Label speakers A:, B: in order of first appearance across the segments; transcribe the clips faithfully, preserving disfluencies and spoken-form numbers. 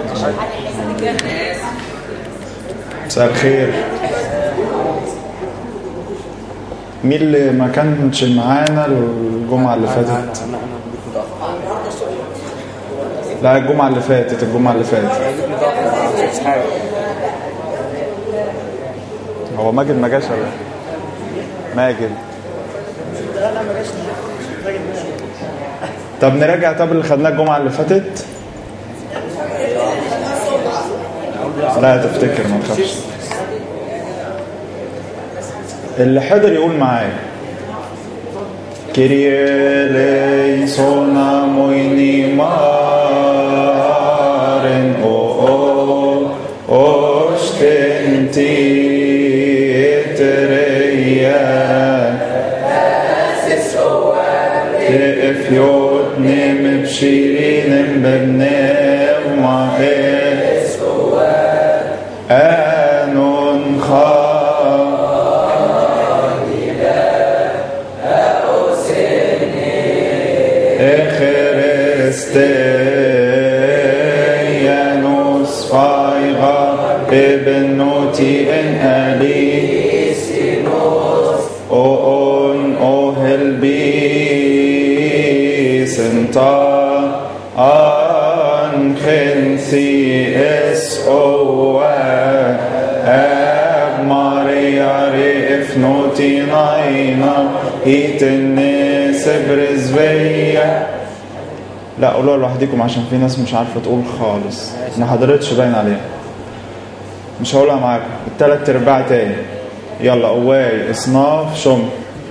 A: مساء الخير. مين اللي ما كانش معانا الجمعة اللي فاتت؟ لا الجمعة اللي فاتت الجمعة اللي فاتت هو ماجد ما جاش ولا ماجد؟ طب نراجع. طب اللي خدناه الجمعة اللي فاتت لا تفتكر ما تخافش. اللي حضر يقول معايا كيريه ليسونا مويني مارن او او اوشتنتي تريا تقفيوت نم بشيرين ببنام معي آنون خاني لا أوسني إخرستيانوس فايغا ببنوتي إن أليسينوس أون أوهل بيس انتا أن خنسي اس أو أب ماريا ريف نوتي ناينا هيت الناس برزبية. لا قولوا لوحدكم عشان في ناس مش عارفة تقول خالص ما حضرتش باين عليها. مش هقولها معاكم التلات ارباع تاني. يلا قواي اصناف شم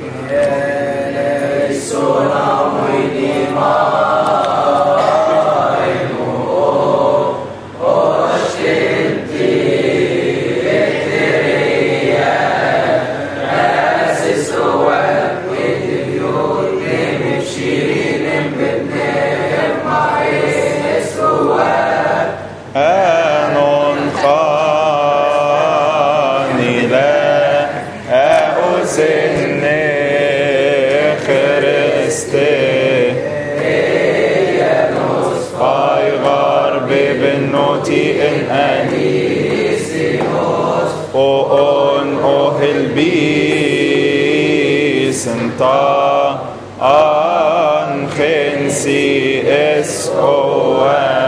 A: سنتا ان خنسي اس او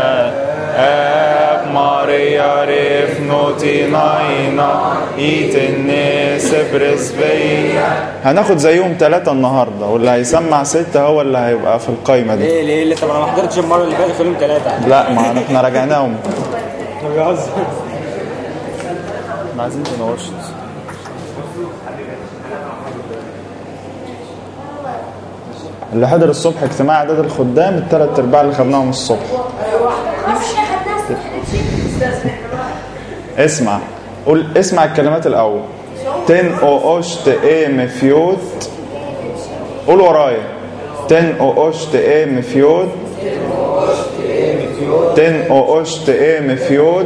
A: اب ماريا ريف نوتي ناينا ايت الناس برزبية. هناخد زيهم ثلاثة النهاردة واللي هيسمع ستة هو اللي هيبقى في القايمة دي.
B: ليه ليه ليه طب انا ما حضرتش المرة اللي فاتت خليهم ثلاثة.
A: لا ما احنا راجعناهم.
B: طب بيهزر.
A: احنا عايزين تنورش. اللي حضر الصبح اجتماع اعداد الخدام الثلاث ارباع اللي خدناهم الصبح. اسمع قول اسمع الكلمات الاول. تن او اوشت اي مفيوت. قول ورايا. تن او اوشت اي مفيوت. تن او اوشت اي مفيوت.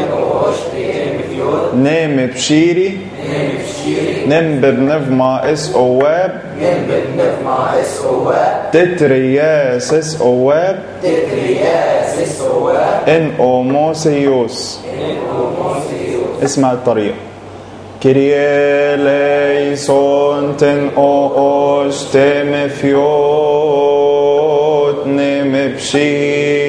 A: نيم بشيري. نم ببنفما اس اواب. نم ببنفما اس اواب. تترياس اس اواب. تترياس اس اواب. ان اوموسيوس. ان اوموسيوس. اسمع الطريقة. كيريه ليسون تن او اوش تم فيوت نم بشي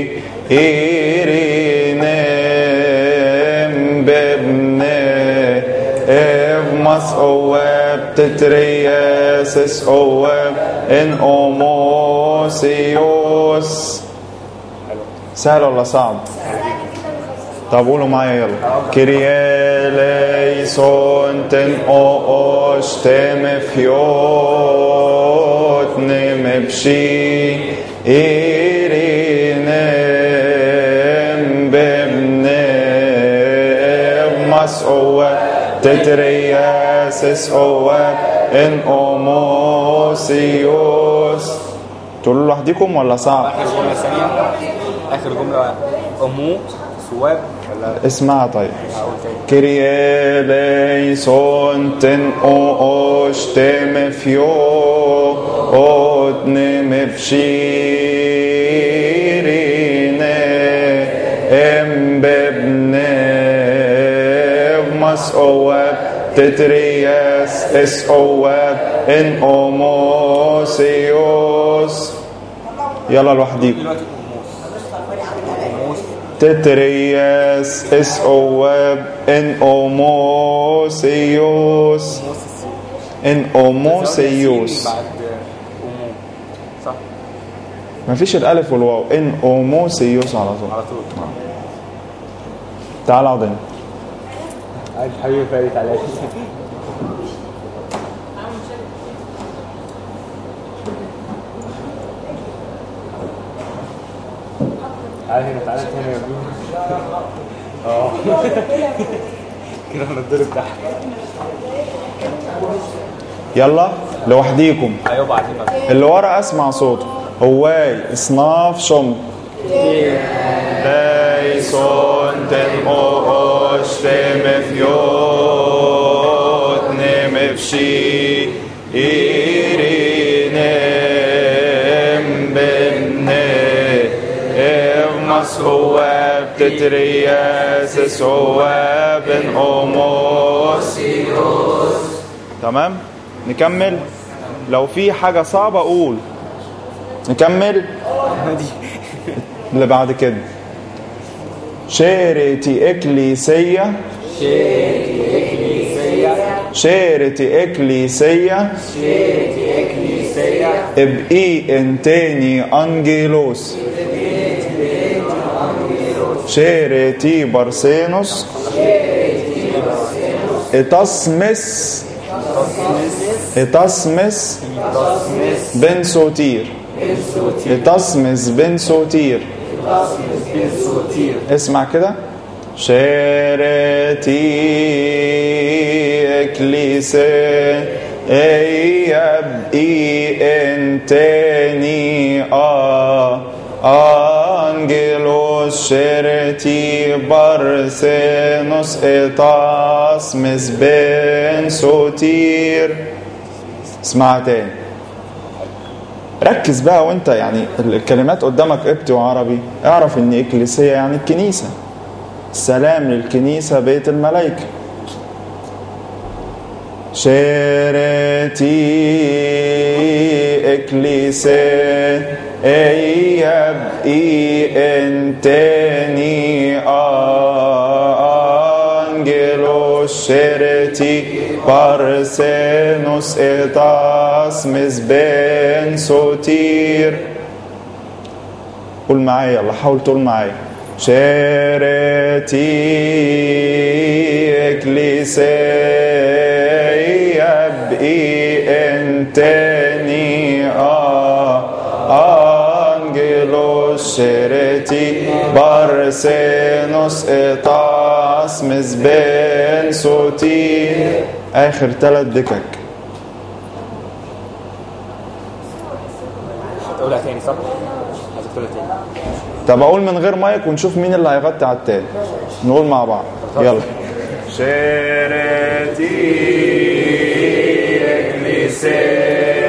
A: إيرينم ببنه إفمس أواب تترياسس أواب إن أوموسيوس. سهل ولا صعب؟ طب قولوا معايا يلا. كيريه ليسون تن أو أوش تم فيوت نم بشي إيرينم ببنه إفمس أواب تترياسس أواب إن أوموسيوس. تقولوا لوحدكم ولا صعب؟
B: آخر جملة ثانية. آخر جملة أمو سواب ولا
A: اسمعها طيب. كيريه ليسون تن او اوش تم فيو اوت نم بشيرين ام اس اواب تترياس اس اواب ان اوموسيوس. يلا لوحديكم.
B: دلوقتي أموس.
A: تترياس اس اواب ان اوموسيوس ان اوموسيوس.
B: بعد أمو صح؟
A: مفيش الالف والواو، ان اوموسيوس على طول.
B: على طول.
A: تعال اقعد هنا.
B: عايز حبيبي فارس عليك. تعال هنا تعال هنا يا ابني. اه كده هنضرب تحت.
A: يلا لوحديكم.
B: ايوه بعدين
A: اللي ورا اسمع صوته. هواي اصناف شم ليسون تن اوش تمفيوت نمفشي إيرينم بني إفمس هواب تترياس هواب بن أوموسيوس. تمام نكمل. لو في حاجة صعبة قول. نكمل اللي بعد كده. شيرتي اكليسية
B: شيرتي اكليسية
A: شيرتي اكليسية
B: شيرتي اكليسية
A: ابقي انتاني انجيلوس شيرتي بارسينوس اتسمس اتسمس بن سوتير اتسمس بن سوتير. اسمع كده. شيرتي اكليسي اياب اي انتاني ا انجلوس شيرتي بارسينوس اتسمس بن سوتير. اسمع تاني. ركز بقى وانت يعني الكلمات قدامك قبطي وعربي. اعرف ان اكليسية يعني الكنيسة. السلام للكنيسة بيت الملائكة. شيرتي اكليسي اياب اي انتاني انجلوس شيرتي بارسينوس اتسمس بن سوتير. قول معايا يلا. حاول تقول معايا. شيرتي اكليسي ابقي انتاني انجلوس شيرتي بارسينوس اتسمس بن سوتير. اخر ثلاث دكك.
B: تقولها تاني صح؟ عايزك تقولها تاني.
A: طب اقول من غير مايك ونشوف مين اللي هيغطي على التاني. نقول مع بعض يلا. شيرتي اكليسي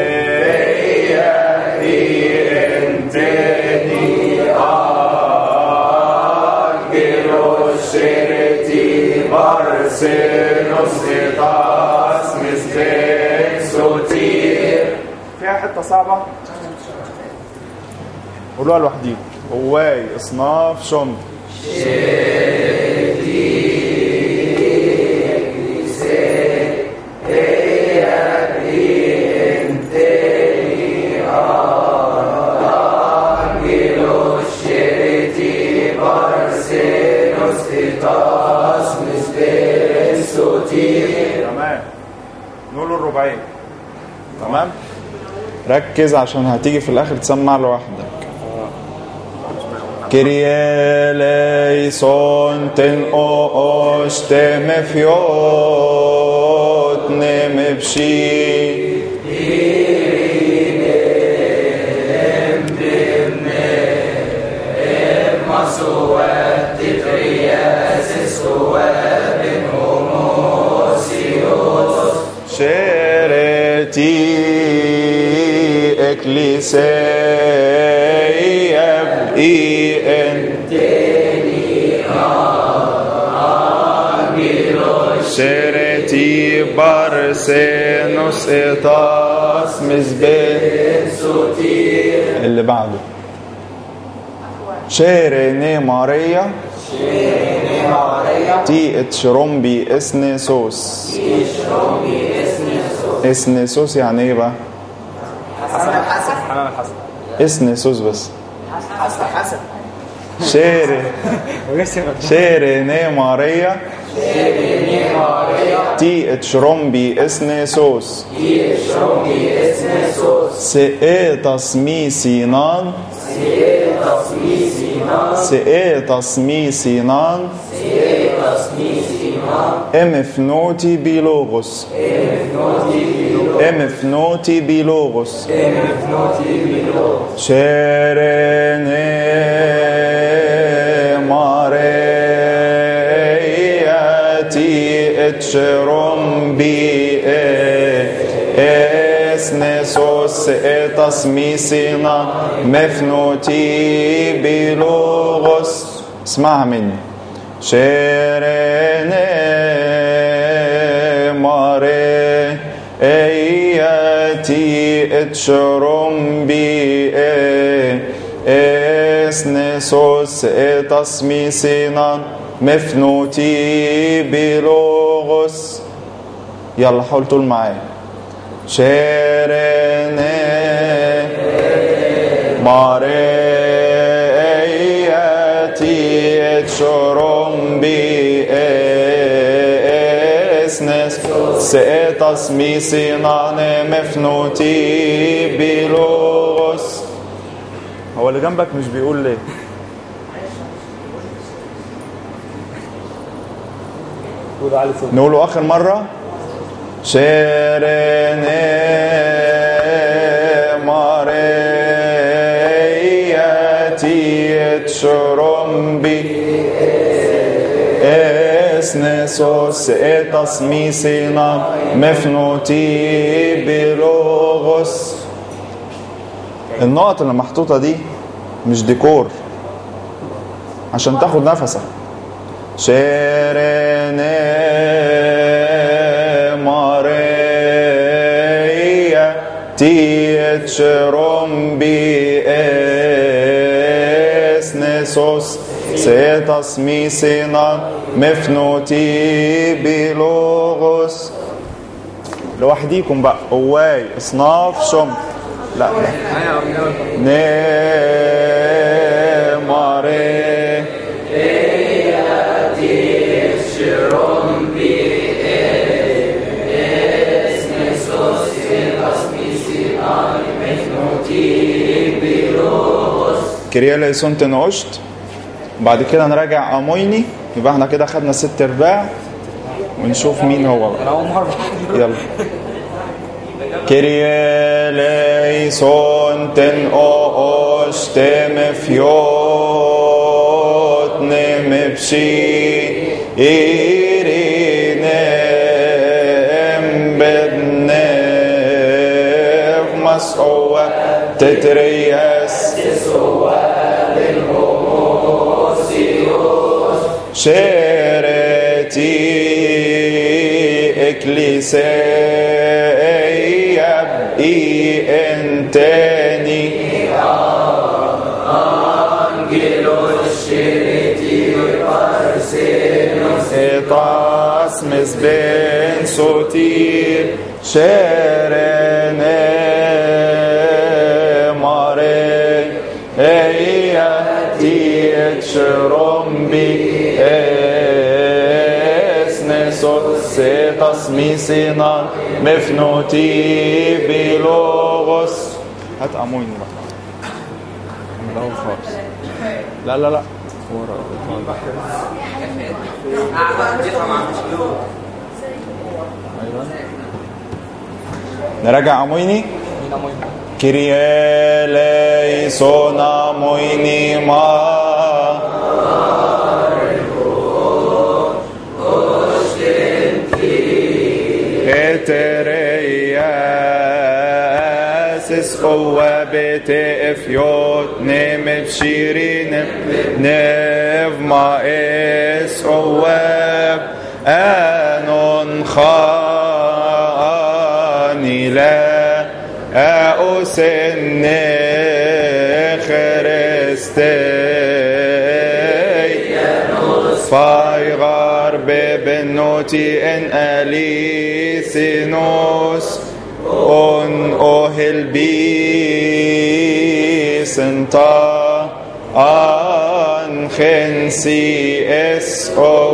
A: بارسينوس اتسمس بن سوتير. فيها حتة صعبة قولوها لوحديكم. هواي اصناف شم تمام. نقول الرباعين. تمام. ركز عشان هتيجي في الاخر تسمع لوحدك. كيريا ليسون تن اوش تمفيوت نمبشي شيرتي اكليسي ابقي انتني انجلوس بارسينوس إيطاس مزبين سوتير. اللي بعده شيريني ماريا شيريني ماريا تي اتشرومبي اسنسوس اتشرومبي اسنسوس. اسنسوس يعني ايه بقى؟
B: حسن حسن حمام الحسن
A: اسنسوس بس.
B: حسن حسن
A: شيري شيريني ماريا شيريني ماريا تي اتشرومبي اسنسوس تي اتشرومبي اسنسوس. سئيتاس مي سينان سئيتاس مي سينان سئيتاس مي سينان سئيتاس مي سينان. امفنوتي بيلوغوس امفنوتي بيلوغوس امفنوتي بيلوغوس. شيريني ماريا تي اتشرومبي اسنسوس إيطاس ميسينا مفنوتي بلوغوس. اسمعها مني. شيريني ماريا تي اتشرومبي اسنسوس إيطاس ميسينا مفنوتي بلوغوس. يلا حاول تقول معايا. شيريني ماريا تي اتشرومبي اسنسوس إيطاس ميسينا مفنوتي بلوغوس. هو اللي جنبك مش بيقول ليه؟ نقوله آخر مرة. شيريني ماريا تي اتشرومبي اسنسوس إيطاس ميسينا مفنوتي بلوغوس. النقط اللي محطوطة دي مش ديكور عشان تاخد نفسك. شيريني ماريا تي اتشرومبي اسنسوس سيتاس ميسينا مفنوتي بلوغوس. لوحديكم بقى. قواي اصناف شم لا لا ني ماري تي اتشرومبي اسنسوس سيتاس ميسينا مفنوتي بلوغوس. كريا ليسون تنعشت. بعد كده نراجع امويني. يبقى احنا كده خدنا ست ارباع ونشوف مين هو بقى. يلا. كريا ليسون تنعشت مفيوت نمبشي إيرينم بدنف مسعوة تتريس شيرتي إكليسية بإي انتاني أنجلوس شيرتي بارسينوس إيطاس مزبين سوتير. شيرني ماري تي اتشرومبي اسنسوس سيتاس ميسينا مفنوتي بلوغوس. هات امويني بقى من الاول خالص. لا لا لا ورا نراجع امويني. كريا ليسون امويني ما اترياسس قوة بتقفيوت نمت شيرين نفما اس قوة انون خا لا أسن خرستي فايغار ببنوتي إن أليسينوس أن أهل بي سنتا أن خنسي اس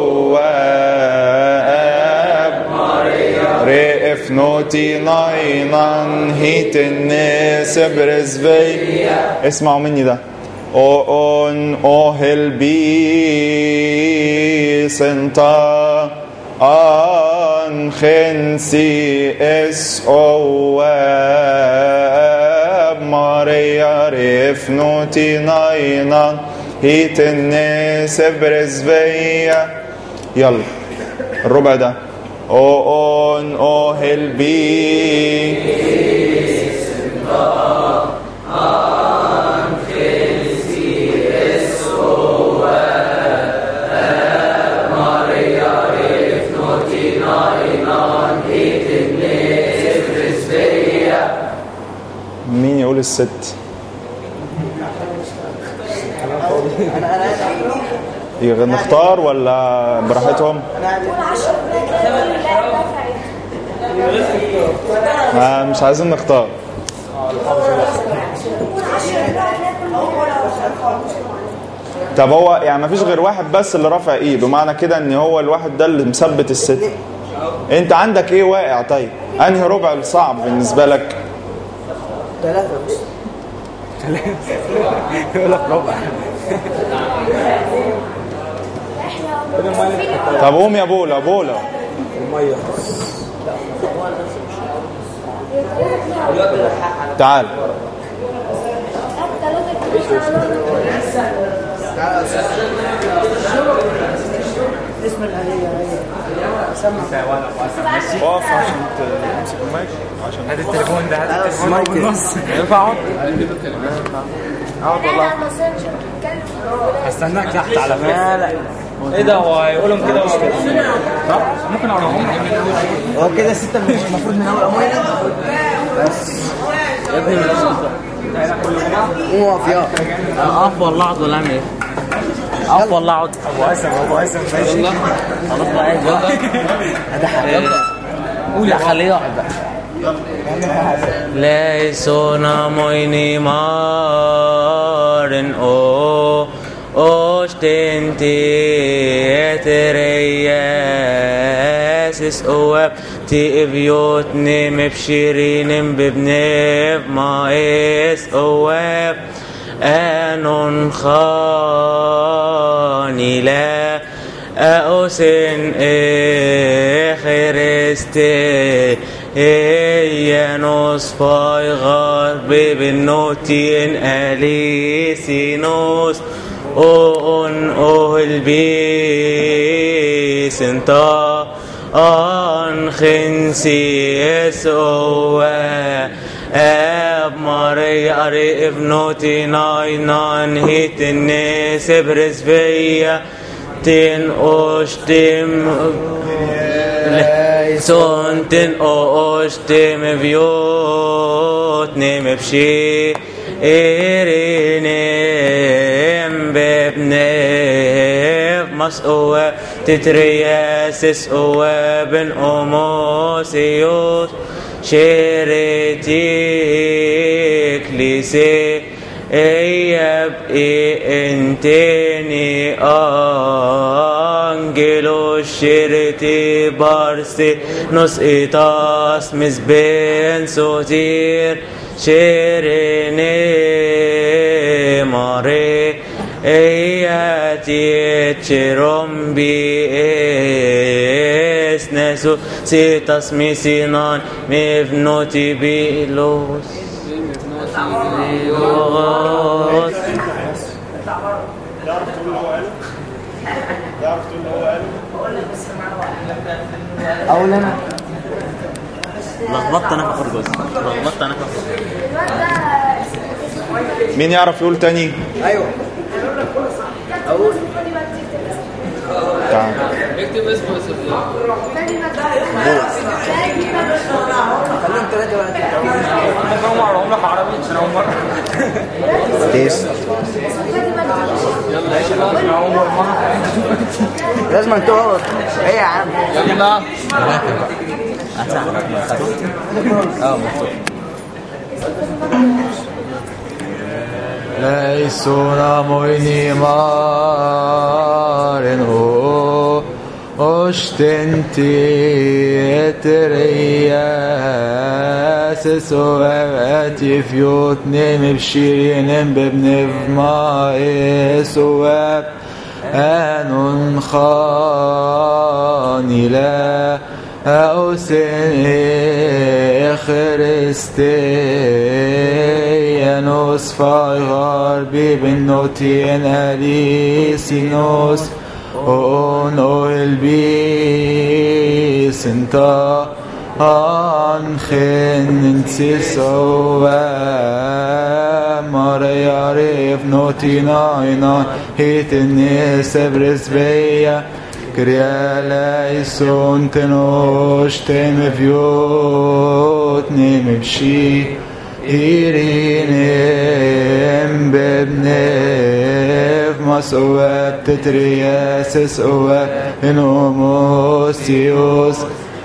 A: أواب رئف نوتي ناينان هيت الناس برزبي. اسمعوا مني ده. أن أهل بي سنتا أن خنسي اس أواب ماريا ريف نوتي ناينا هيت الناس برزبية. يلا الربع ده. أن أهل بي سنتا أن خنسي اس أواب ماريا ريف نوتي ناينا هيت الناس برزبية. مين يقول الست؟ نختار ولا براحتهم؟ آه مش عايزين نختار. طب هو يعني ما فيش غير واحد بس اللي رافع ايده، معنى كده ان هو الواحد ده اللي مثبت الست. انت عندك ايه واقع؟ طيب انهي ربع الصعب بالنسبه لك؟
B: ثلاثة بس. ثلاثة يقول لك ربع.
A: طب قوم يا بولا بولا.
B: المية.
A: تعال.
B: اسم الآلية سمع.
A: واقف عشان تمسك المايك. عشان
B: هات التليفون ده، هات التليفون بالنص. ينفع اقعد؟ اقعد والله. هستناك تحت على فكرة. لا ايه ده، هو هيقولهم كده ولا كده؟ ممكن اقولهم. هو كده ستة المفروض من اول امويل بس. يا ابني مش اقف يا اقف والله اقعد ولا اعمل ايه؟ اقف والله اقعد. ابو قاسم ابو قاسم ماشي خلاص بقى. ايه ده حبيبي قول يا خليه يقعد بقى. ليسونا مويني مارن او اوشتنتي اترياسس اواب تي ابيوتني مبشرين ببنيف مايس اواب انون خاني لا أوسن إخرستي هي نصفاي غرب بالنوتين أليسينوس أون أهل بيس انتا أن خنسي يسوى أب ماريا أري ابنوتي ناينان هيت الناس برزبية تن أشتم سنتن أشتم بيوت نمبشي إيرينيم ببنيف مسؤوة تترياسس أوة بن أموسيوس شيرتيك لسي اياب اي انتني انجلو شيرتي بارسي نص ايتاس مزبين سوتير شيريني ماري اياتي تشيروم بي اسنسو سيتاس ميسينان مفنوتي بيلوس أقول أنا لخبطت أنا في آخر جزء لخبطت أنا في آخر
A: مين يعرف يقول تاني؟
B: أيوه أقول
A: تعال
B: اكتب اسمه يا سيدي. خليهم ثلاثة بقى. ممكن أقوم لك عربي عشان أول مرة.
A: تيست.
B: يلا يا شباب أنا أول مرة. لازم أنت غلط. إيه يا عم؟ يلا. اه
C: ليسونا مويني مارنو اشتنتي اترياس سواتي فيوت نيم بشيرين ببنف ماء سواب انون خاني لا أوسن خريستيانوس فايغار ببنوتين أليسينوس أونو البيس انتا أنخن انتسوا ماريا ريف نوتينا اينا هيتني سبرس بيا كريا ليسون تنوش تم فيوت نم بشي إيرينم ببنف مسوات تترياس سوات إنوموسيوس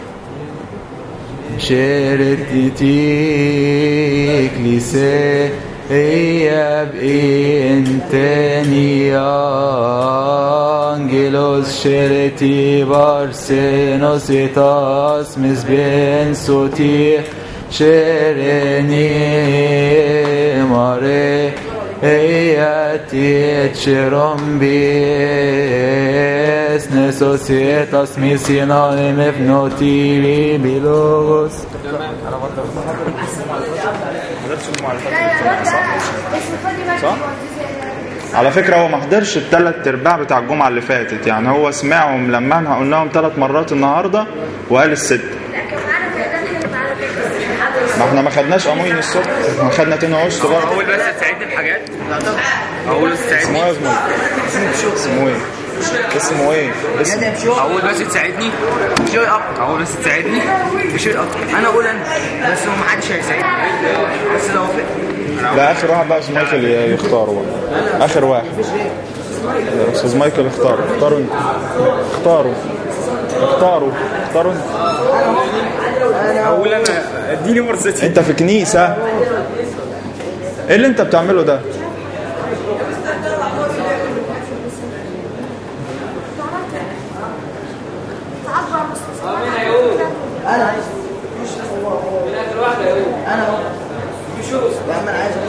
C: شرتيتيك لسي إياب إنتني أنجلوس شرتي بارسينوس إتاس مزبين سوتي شرني ماري إياتي تشرم بيس نسوسيتاس ميسينا مفنوتي بلوغوس
A: صح؟ على فكرة هو ما حضرش الثلاث ارباع بتاع الجمعة اللي فاتت، يعني هو سمعهم لما احنا قلناهم ثلاث مرات النهاردة وقال الست. ما احنا ما خدناش قموين الصبح، ما خدنا تاني عشت برضه.
B: اول بس تساعدني بحاجات. اول بس تساعدني.
A: اسمه ايه اسمه ايه؟ اسمه ايه؟ اسمه ايه؟
B: اول بس تساعدني بشوي اكتر. اول بس تساعدني بشوي اكتر. انا اقول انا بس ما حدش هيساعدني. بس لو وافق.
A: لا اخر واحد بقى استاذ مايكل يختاره بقى. اخر واحد. استاذ مايكل اختاره، اختاروا انت. اختاروا. اختاروا. اختاروا انت.
B: اقول انا اديني فرصتي.
A: انت في كنيسة. ايه اللي انت بتعمله ده؟
B: انا انا شو يا عم انا عايز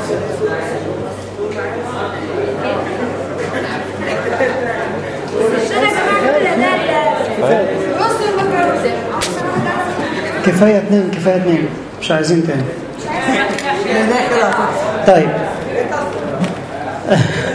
D: كفاية اتنين كفاية اتنين مش عايزين تاني. طيب